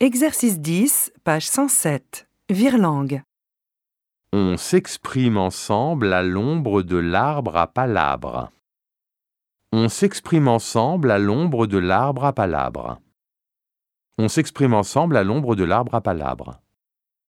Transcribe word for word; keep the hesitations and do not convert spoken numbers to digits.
Exercice dix, page cent sept. Virlangue. On s'exprime ensemble à l'ombre de l'arbre à palabre. On s'exprime ensemble à l'ombre de l'arbre à palabre. On s'exprime ensemble à l'ombre de l'arbre à palabre.